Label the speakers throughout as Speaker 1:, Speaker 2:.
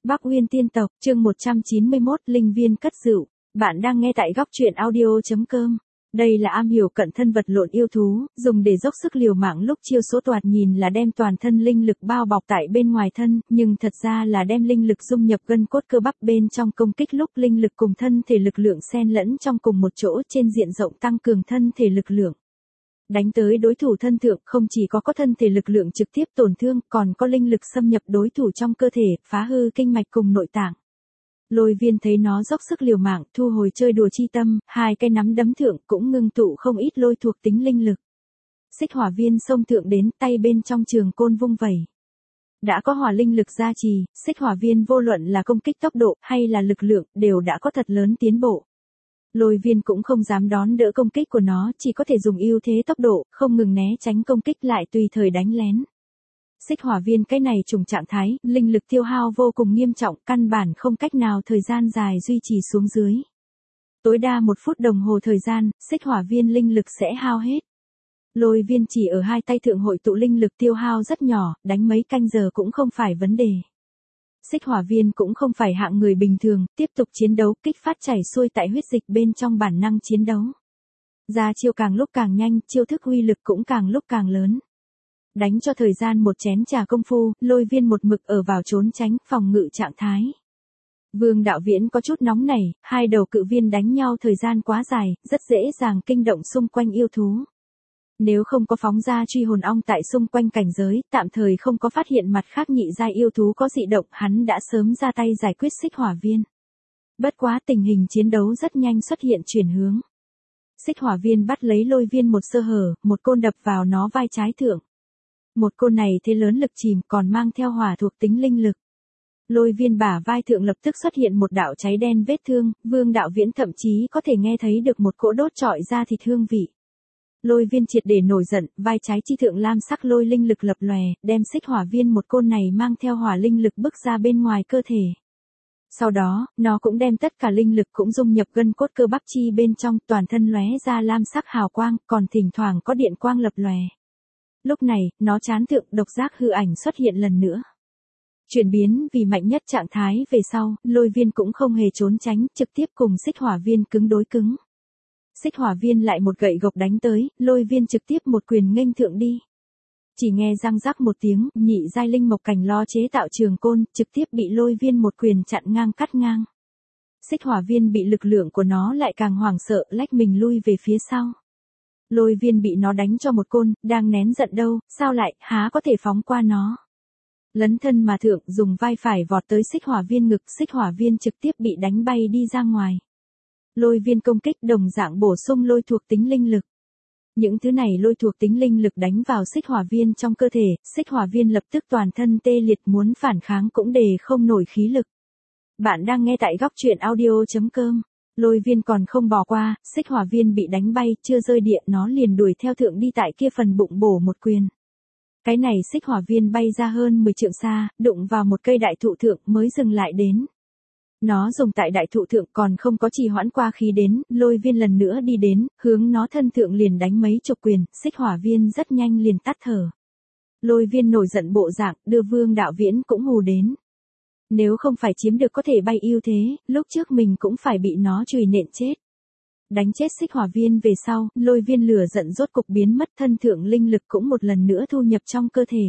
Speaker 1: Bắc Uyên Tiên Tộc, chương 191, Linh Viên Cất Rượu. Bạn đang nghe tại góc truyện audio.com. Đây là am hiểu cận thân vật lộn yêu thú, dùng để dốc sức liều mạng lúc chiêu số toạt nhìn là đem toàn thân linh lực bao bọc tại bên ngoài thân, nhưng thật ra là đem linh lực dung nhập gân cốt cơ bắp bên trong công kích lúc linh lực cùng thân thể lực lượng xen lẫn trong cùng một chỗ trên diện rộng tăng cường thân thể lực lượng. Đánh tới đối thủ thân thượng không chỉ có thân thể lực lượng trực tiếp tổn thương, còn có linh lực xâm nhập đối thủ trong cơ thể, phá hư kinh mạch cùng nội tạng. Lôi Viên thấy nó dốc sức liều mạng, thu hồi chơi đùa chi tâm, hai cái nắm đấm thượng cũng ngưng tụ không ít lôi thuộc tính linh lực. Xích hỏa viên xông thượng đến, tay bên trong trường côn vung vẩy. Đã có hỏa linh lực gia trì, xích hỏa viên vô luận là công kích tốc độ hay là lực lượng đều đã có thật lớn tiến bộ. Lôi Viên cũng không dám đón đỡ công kích của nó, chỉ có thể dùng ưu thế tốc độ, không ngừng né tránh công kích lại tùy thời đánh lén. Xích hỏa viên cái này trùng trạng thái, linh lực tiêu hao vô cùng nghiêm trọng, căn bản không cách nào thời gian dài duy trì xuống dưới. Tối đa 1 phút đồng hồ thời gian, xích hỏa viên linh lực sẽ hao hết. Lôi Viên chỉ ở hai tay thượng hội tụ linh lực tiêu hao rất nhỏ, đánh mấy canh giờ cũng không phải vấn đề. Xích hỏa viên cũng không phải hạng người bình thường, tiếp tục chiến đấu, kích phát chảy xuôi tại huyết dịch bên trong bản năng chiến đấu. Ra chiêu càng lúc càng nhanh, chiêu thức uy lực cũng càng lúc càng lớn. Đánh cho thời gian một chén trà công phu, Lôi Viên một mực ở vào trốn tránh, phòng ngự trạng thái. Vương Đạo Viễn có chút nóng nảy, hai đầu cự viên đánh nhau thời gian quá dài, rất dễ dàng kinh động xung quanh yêu thú. Nếu không có phóng ra truy hồn ong tại xung quanh cảnh giới, tạm thời không có phát hiện mặt khác nhị giai yêu thú có dị động, hắn đã sớm ra tay giải quyết xích hỏa viên. Bất quá tình hình chiến đấu rất nhanh xuất hiện chuyển hướng. Xích hỏa viên bắt lấy Lôi Viên một sơ hở, một côn đập vào nó vai trái thượng. Một côn này thế lớn lực chìm còn mang theo hỏa thuộc tính linh lực. Lôi Viên bả vai thượng lập tức xuất hiện một đạo cháy đen vết thương, Vương Đạo Viễn thậm chí có thể nghe thấy được một cỗ đốt trọi ra thịt hương vị. Lôi Viên triệt để nổi giận, vai trái chi thượng lam sắc lôi linh lực lập lòe, đem xích hỏa viên một côn này mang theo hỏa linh lực bức ra bên ngoài cơ thể. Sau đó, nó cũng đem tất cả linh lực cũng dung nhập gân cốt cơ bắp chi bên trong, toàn thân lóe ra lam sắc hào quang, còn thỉnh thoảng có điện quang lập lòe. Lúc này, nó chán thượng độc giác hư ảnh xuất hiện lần nữa. Chuyển biến vì mạnh nhất trạng thái về sau, Lôi Viên cũng không hề trốn tránh, trực tiếp cùng xích hỏa viên cứng đối cứng. Xích hỏa viên lại một gậy gộc đánh tới, Lôi Viên trực tiếp một quyền nghênh thượng đi. Chỉ nghe răng rắc một tiếng, nhị giai linh mộc cảnh lo chế tạo trường côn, trực tiếp bị Lôi Viên một quyền chặn ngang cắt ngang. Xích hỏa viên bị lực lượng của nó lại càng hoảng sợ, lách mình lui về phía sau. Lôi Viên bị nó đánh cho một côn, đang nén giận đâu, sao lại, há có thể phóng qua nó. Lấn thân mà thượng, dùng vai phải vọt tới xích hỏa viên ngực, xích hỏa viên trực tiếp bị đánh bay đi ra ngoài. Lôi Viên công kích đồng dạng bổ sung lôi thuộc tính linh lực. Những thứ này lôi thuộc tính linh lực đánh vào xích hỏa viên trong cơ thể, xích hỏa viên lập tức toàn thân tê liệt, muốn phản kháng cũng đề không nổi khí lực. Bạn đang nghe tại góc truyện audio.com. Lôi Viên còn không bỏ qua, xích hỏa viên bị đánh bay, chưa rơi địa nó liền đuổi theo thượng đi tại kia phần bụng bổ một quyền. Cái này xích hỏa viên bay ra hơn 10 trượng xa, đụng vào một cây đại thụ thượng mới dừng lại đến. Nó dùng tại đại thụ thượng còn không có trì hoãn qua khí đến, Lôi Viên lần nữa đi đến, hướng nó thân thượng liền đánh mấy chục quyền, xích hỏa viên rất nhanh liền tắt thở. Lôi Viên nổi giận bộ dạng, đưa Vương Đạo Viễn cũng hù đến. Nếu không phải chiếm được có thể bay ưu thế, lúc trước mình cũng phải bị nó chùy nện chết. Đánh chết xích hỏa viên về sau, Lôi Viên lửa giận rốt cục biến mất, thân thượng linh lực cũng một lần nữa thu nhập trong cơ thể.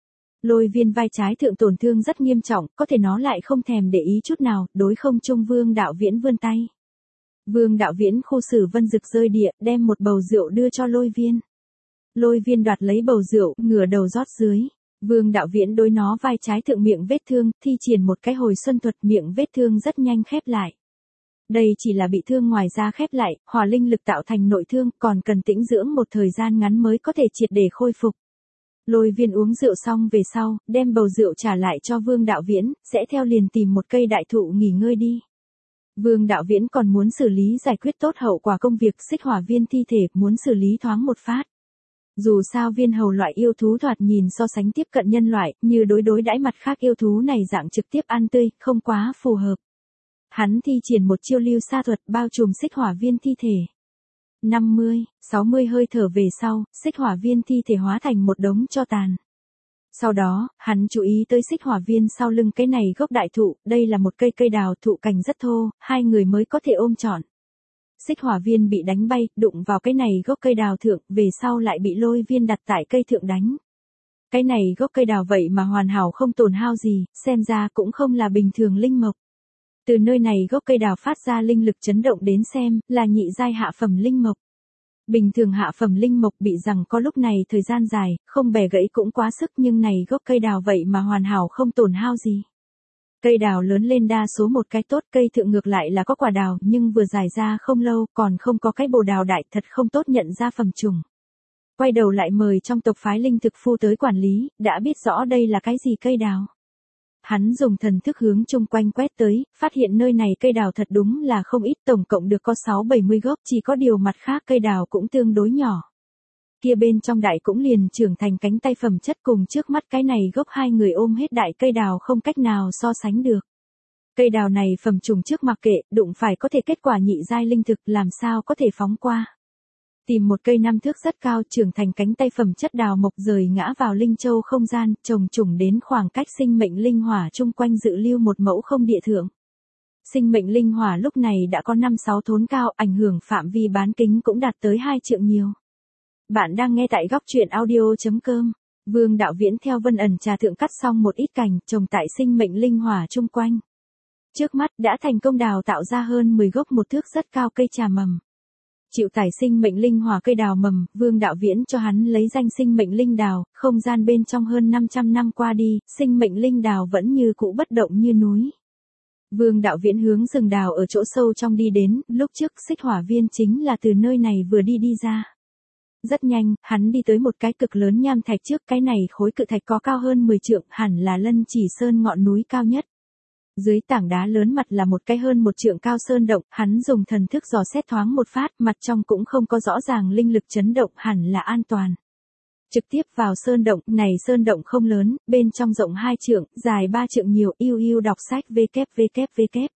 Speaker 1: Lôi Viên vai trái thượng tổn thương rất nghiêm trọng, có thể nó lại không thèm để ý chút nào, đối không trung Vương Đạo Viễn vươn tay. Vương Đạo Viễn khu xử vân rực rơi địa, đem một bầu rượu đưa cho Lôi Viên. Lôi Viên đoạt lấy bầu rượu, ngửa đầu rót dưới. Vương Đạo Viễn đối nó vai trái thượng miệng vết thương, thi triển một cái hồi xuân thuật, miệng vết thương rất nhanh khép lại. Đây chỉ là bị thương ngoài da khép lại, hỏa linh lực tạo thành nội thương, còn cần tĩnh dưỡng một thời gian ngắn mới có thể triệt để khôi phục. Lôi Viên uống rượu xong về sau, đem bầu rượu trả lại cho Vương Đạo Viễn, sẽ theo liền tìm một cây đại thụ nghỉ ngơi đi. Vương Đạo Viễn còn muốn xử lý giải quyết tốt hậu quả công việc, xích hỏa viên thi thể, muốn xử lý thoáng một phát. Dù sao viên hầu loại yêu thú thoạt nhìn so sánh tiếp cận nhân loại, như đối đãi mặt khác yêu thú này dạng trực tiếp ăn tươi, không quá phù hợp. Hắn thi triển một chiêu lưu sa thuật bao trùm xích hỏa viên thi thể. 50, 60 hơi thở về sau, xích hỏa viên thi thể hóa thành một đống tro tàn. Sau đó, hắn chú ý tới xích hỏa viên sau lưng cái này gốc đại thụ, đây là một cây đào thụ cành rất thô, hai người mới có thể ôm trọn. Xích hỏa viên bị đánh bay, đụng vào cái này gốc cây đào thượng, về sau lại bị lôi viên đặt tại cây thượng đánh. Cái này gốc cây đào vậy mà hoàn hảo không tổn hao gì, xem ra cũng không là bình thường linh mộc. Từ nơi này gốc cây đào phát ra linh lực chấn động đến xem, là nhị giai hạ phẩm linh mộc. Bình thường hạ phẩm linh mộc bị rằng có lúc này thời gian dài, không bẻ gãy cũng quá sức, nhưng này gốc cây đào vậy mà hoàn hảo không tổn hao gì. Cây đào lớn lên đa số một cái tốt, cây thượng ngược lại là có quả đào, nhưng vừa dài ra không lâu, còn không có cái bồ đào đại, thật không tốt nhận ra phẩm trùng. Quay đầu lại mời trong tộc phái linh thực phu tới quản lý, đã biết rõ đây là cái gì cây đào. Hắn dùng thần thức hướng chung quanh quét tới, phát hiện nơi này cây đào thật đúng là không ít, tổng cộng được có 6-70 gốc, chỉ có điều mặt khác cây đào cũng tương đối nhỏ. Kia bên trong đại cũng liền trưởng thành cánh tay phẩm chất, cùng trước mắt cái này gốc hai người ôm hết đại cây đào không cách nào so sánh được. Cây đào này phẩm trùng trước mặc kệ, đụng phải có thể kết quả nhị giai linh thực, làm sao có thể phóng qua. Tìm một cây 5 thước rất cao, trưởng thành cánh tay phẩm chất đào mộc rời ngã vào linh châu không gian, trồng trùng đến khoảng cách sinh mệnh linh hỏa chung quanh dự lưu một mẫu không địa thượng. Sinh mệnh linh hỏa lúc này đã có 5-6 thốn cao, ảnh hưởng phạm vi bán kính cũng đạt tới 2 trượng nhiều. Bạn đang nghe tại góc truyện audio.com. Vương Đạo Viễn theo Vân Ẩn Trà thượng cắt xong một ít cành, trồng tại sinh mệnh linh hỏa chung quanh. Trước mắt đã thành công đào tạo ra hơn 10 gốc 1 thước rất cao cây trà mầm. Chịu tải sinh mệnh linh hỏa cây đào mầm, Vương Đạo Viễn cho hắn lấy danh sinh mệnh linh đào, không gian bên trong hơn 500 năm qua đi, sinh mệnh linh đào vẫn như cũ bất động như núi. Vương Đạo Viễn hướng rừng đào ở chỗ sâu trong đi đến, lúc trước xích hỏa viên chính là từ nơi này vừa đi ra. Rất nhanh, hắn đi tới một cái cực lớn nham thạch trước, cái này khối cự thạch có cao hơn 10 trượng, hẳn là Lân Chỉ Sơn ngọn núi cao nhất. Dưới tảng đá lớn mặt là một cái hơn 1 trượng cao sơn động, hắn dùng thần thức dò xét thoáng một phát, mặt trong cũng không có rõ ràng linh lực chấn động, hẳn là an toàn. Trực tiếp vào sơn động, này sơn động không lớn, bên trong rộng 2 trượng, dài 3 trượng nhiều, yêu đọc sách www.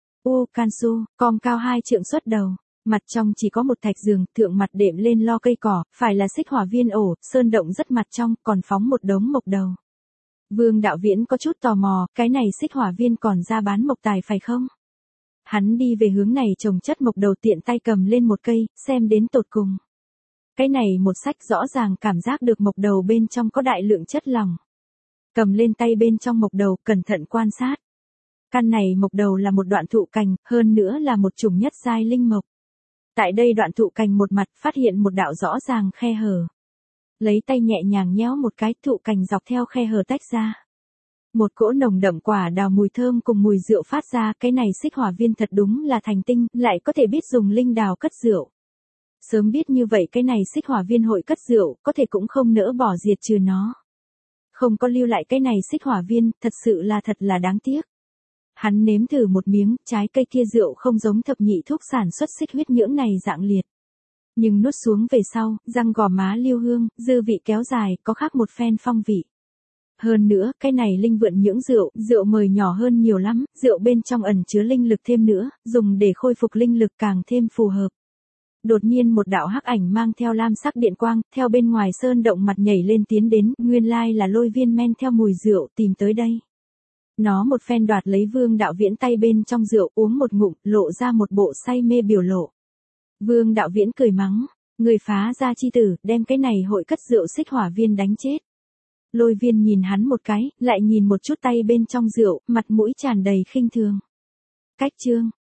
Speaker 1: Kansu, com cao 2 trượng xuất đầu. Mặt trong chỉ có một thạch giường, thượng mặt đệm lên lo cây cỏ, phải là xích hỏa viên ổ, sơn động rất mặt trong, còn phóng một đống mộc đầu. Vương Đạo Viễn có chút tò mò, cái này xích hỏa viên còn ra bán mộc tài phải không? Hắn đi về hướng này trồng chất mộc đầu, tiện tay cầm lên một cây, xem đến tột cùng. Cái này một sách rõ ràng cảm giác được mộc đầu bên trong có đại lượng chất lỏng. Cầm lên tay bên trong mộc đầu, cẩn thận quan sát. Căn này mộc đầu là một đoạn thụ cành, hơn nữa là một chủng nhất giai linh mộc. Tại đây đoạn thụ cành một mặt phát hiện một đạo rõ ràng khe hở. Lấy tay nhẹ nhàng nhéo một cái, thụ cành dọc theo khe hở tách ra. Một cỗ nồng đậm quả đào mùi thơm cùng mùi rượu phát ra, cái này xích hỏa viên thật đúng là thành tinh, lại có thể biết dùng linh đào cất rượu. Sớm biết như vậy cái này xích hỏa viên hội cất rượu, có thể cũng không nỡ bỏ diệt trừ nó. Không có lưu lại cái này xích hỏa viên, thật là đáng tiếc. Hắn nếm thử một miếng, trái cây kia rượu không giống thập nhị thuốc sản xuất xích huyết nhưỡng này dạng liệt. Nhưng nuốt xuống về sau, răng gò má lưu hương, dư vị kéo dài, có khác một phen phong vị. Hơn nữa, cái này linh vượn nhưỡng rượu mời nhỏ hơn nhiều lắm, rượu bên trong ẩn chứa linh lực thêm nữa, dùng để khôi phục linh lực càng thêm phù hợp. Đột nhiên một đạo hắc ảnh mang theo lam sắc điện quang, theo bên ngoài sơn động mặt nhảy lên tiến đến, nguyên lai là Lôi Viên men theo mùi rượu tìm tới đây. Nó một phen đoạt lấy Vương Đạo Viễn tay bên trong rượu, uống một ngụm, lộ ra một bộ say mê biểu lộ. Vương Đạo Viễn cười mắng, người phá gia chi tử, đem cái này hội cất rượu xích hỏa viên đánh chết. Lôi Viên nhìn hắn một cái, lại nhìn một chút tay bên trong rượu, mặt mũi tràn đầy khinh thường. Cách chương